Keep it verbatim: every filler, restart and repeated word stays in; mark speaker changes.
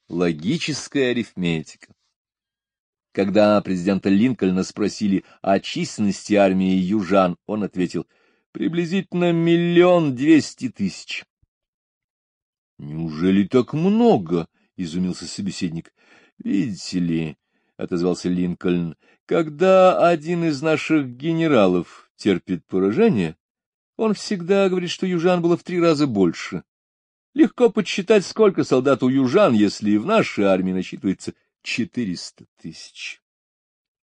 Speaker 1: Логическая арифметика. Когда президента Линкольна спросили о численности армии южан, он ответил: приблизительно миллион двести тысяч. — Неужели так много? — изумился собеседник. — Видите ли, — отозвался Линкольн, — когда один из наших генералов терпит поражение, он всегда говорит, что южан было в три раза больше. Легко подсчитать, сколько солдат у южан, если в нашей армии насчитывается четыреста тысяч.